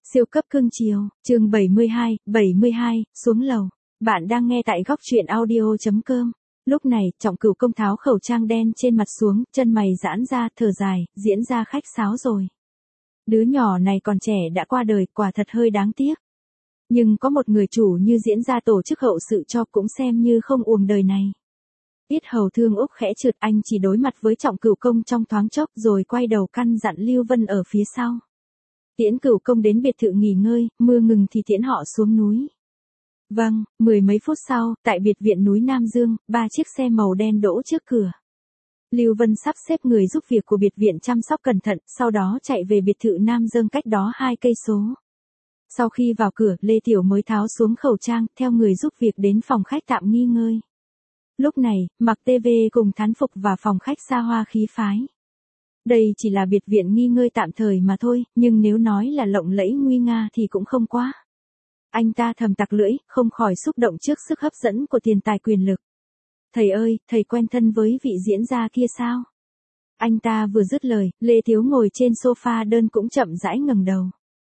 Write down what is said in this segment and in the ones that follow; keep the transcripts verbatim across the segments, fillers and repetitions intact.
Siêu cấp cưng chiều, chương bảy mươi hai, bảy mươi hai, xuống lầu. Bạn đang nghe tại góc truyện audio chấm com. Lúc này, Trọng Cửu Công tháo khẩu trang đen trên mặt xuống, chân mày giãn ra, thở dài, diễn ra khách sáo rồi. Đứa nhỏ này còn trẻ đã qua đời, quả thật hơi đáng tiếc. Nhưng có một người chủ như diễn ra tổ chức hậu sự cho cũng xem như không uổng đời này. Yết hầu Thương Úc khẽ trượt, anh chỉ đối mặt với Trọng Cửu Công trong thoáng chốc rồi quay đầu căn dặn Lưu Vân ở phía sau. Tiễn Cửu Công đến biệt thự nghỉ ngơi, mưa ngừng thì tiễn họ xuống núi. Vâng, mười mấy phút sau, tại biệt viện núi Nam Dương, ba chiếc xe màu đen đỗ trước cửa. Lưu Vân sắp xếp người giúp việc của biệt viện chăm sóc cẩn thận, sau đó chạy về biệt thự Nam Dương cách đó hai cây số. Sau khi vào cửa, Lê Tiểu mới tháo xuống khẩu trang, theo người giúp việc đến phòng khách tạm nghỉ ngơi. Lúc này, mặc ti vi cùng thán phục và phòng khách xa hoa khí phái. Đây chỉ là biệt viện nghỉ ngơi tạm thời mà thôi, nhưng nếu nói là lộng lẫy nguy nga thì cũng không quá. Anh ta thầm tặc lưỡi, không khỏi xúc động trước sức hấp dẫn của tiền tài quyền lực. Thầy ơi, thầy quen thân với vị diễn gia kia sao? Anh ta vừa dứt lời, Lê Thiếu ngồi trên sofa đơn cũng chậm rãi ngẩng đầu.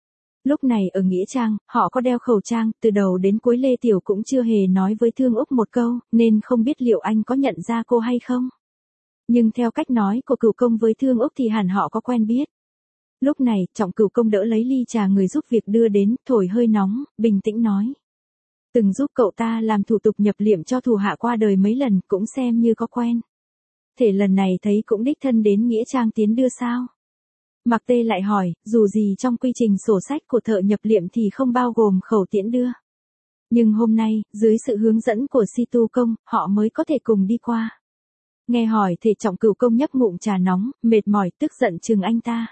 Lúc này ở Nghĩa Trang, họ có đeo khẩu trang, từ đầu đến cuối Lê Tiểu cũng chưa hề nói với Thương Úc một câu, nên không biết liệu anh có nhận ra cô hay không. Nhưng theo cách nói của Cửu Công với Thương Úc thì hẳn họ có quen biết. Lúc này, Trọng Cửu Công đỡ lấy ly trà người giúp việc đưa đến, thổi hơi nóng, bình tĩnh nói. Từng giúp cậu ta làm thủ tục nhập liệm cho thủ hạ qua đời mấy lần, cũng xem như có quen. Thể lần này thấy cũng đích thân đến Nghĩa Trang tiến đưa sao? Mạc Tê lại hỏi, dù gì trong quy trình sổ sách của thợ nhập liệm thì không bao gồm khẩu tiễn đưa. Nhưng hôm nay, dưới sự hướng dẫn của Si Tu Công, họ mới có thể cùng đi qua. Nghe hỏi thì Trọng Cửu Công nhấp ngụm trà nóng, mệt mỏi, tức giận chừng anh ta.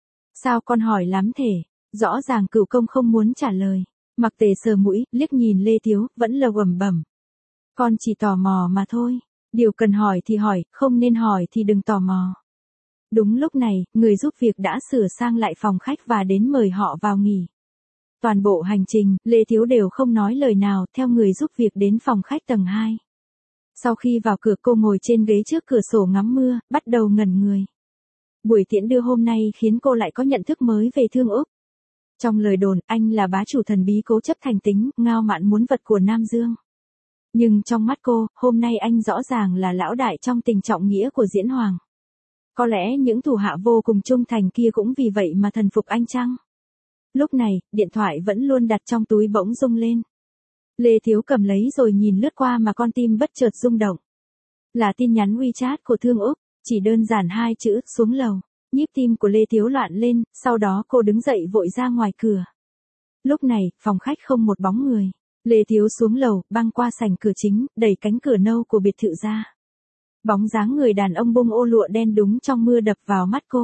Sao con hỏi lắm thể? Rõ ràng Cửu Công không muốn trả lời. Mạc Tề sờ mũi, liếc nhìn Lê Thiếu, vẫn lờ ẩm bẩm. Con chỉ tò mò mà thôi. Điều cần hỏi thì hỏi, không nên hỏi thì đừng tò mò. Đúng lúc này, người giúp việc đã sửa sang lại phòng khách và đến mời họ vào nghỉ. Toàn bộ hành trình, Lê Thiếu đều không nói lời nào, theo người giúp việc đến phòng khách tầng hai. Sau khi vào cửa cô ngồi trên ghế trước cửa sổ ngắm mưa, bắt đầu ngẩn người. Buổi tiễn đưa hôm nay khiến cô lại có nhận thức mới về Thương Úc. Trong lời đồn, anh là bá chủ thần bí cố chấp thành tính, ngao mạn muốn vật của Nam Dương. Nhưng trong mắt cô, hôm nay anh rõ ràng là lão đại trong tình trọng nghĩa của Diễn Hoàng. Có lẽ những thủ hạ vô cùng trung thành kia cũng vì vậy mà thần phục anh chăng? Lúc này, điện thoại vẫn luôn đặt trong túi bỗng rung lên. Lê Thiếu cầm lấy rồi nhìn lướt qua mà con tim bất chợt rung động. Là tin nhắn WeChat của Thương Úc, chỉ đơn giản hai chữ, xuống lầu. Nhịp tim của Lê Thiếu loạn lên, sau đó cô đứng dậy vội ra ngoài cửa. Lúc này, phòng khách không một bóng người. Lê Thiếu xuống lầu, băng qua sảnh cửa chính, đẩy cánh cửa nâu của biệt thự ra. Bóng dáng người đàn ông bông ô lụa đen đúng trong mưa đập vào mắt cô.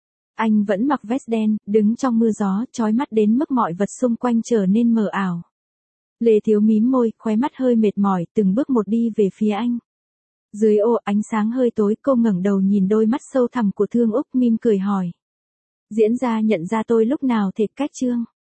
Anh vẫn mặc vest đen, đứng trong mưa gió, chói mắt đến mức mọi vật xung quanh trở nên mờ ảo. Lê Thiếu mím môi, khóe mắt hơi mệt mỏi, từng bước một đi về phía anh. Dưới ô ánh sáng hơi tối, cô ngẩng đầu nhìn đôi mắt sâu thẳm của Thương Úc, mỉm cười hỏi. Diễn gia nhận ra tôi lúc nào thể cách chương?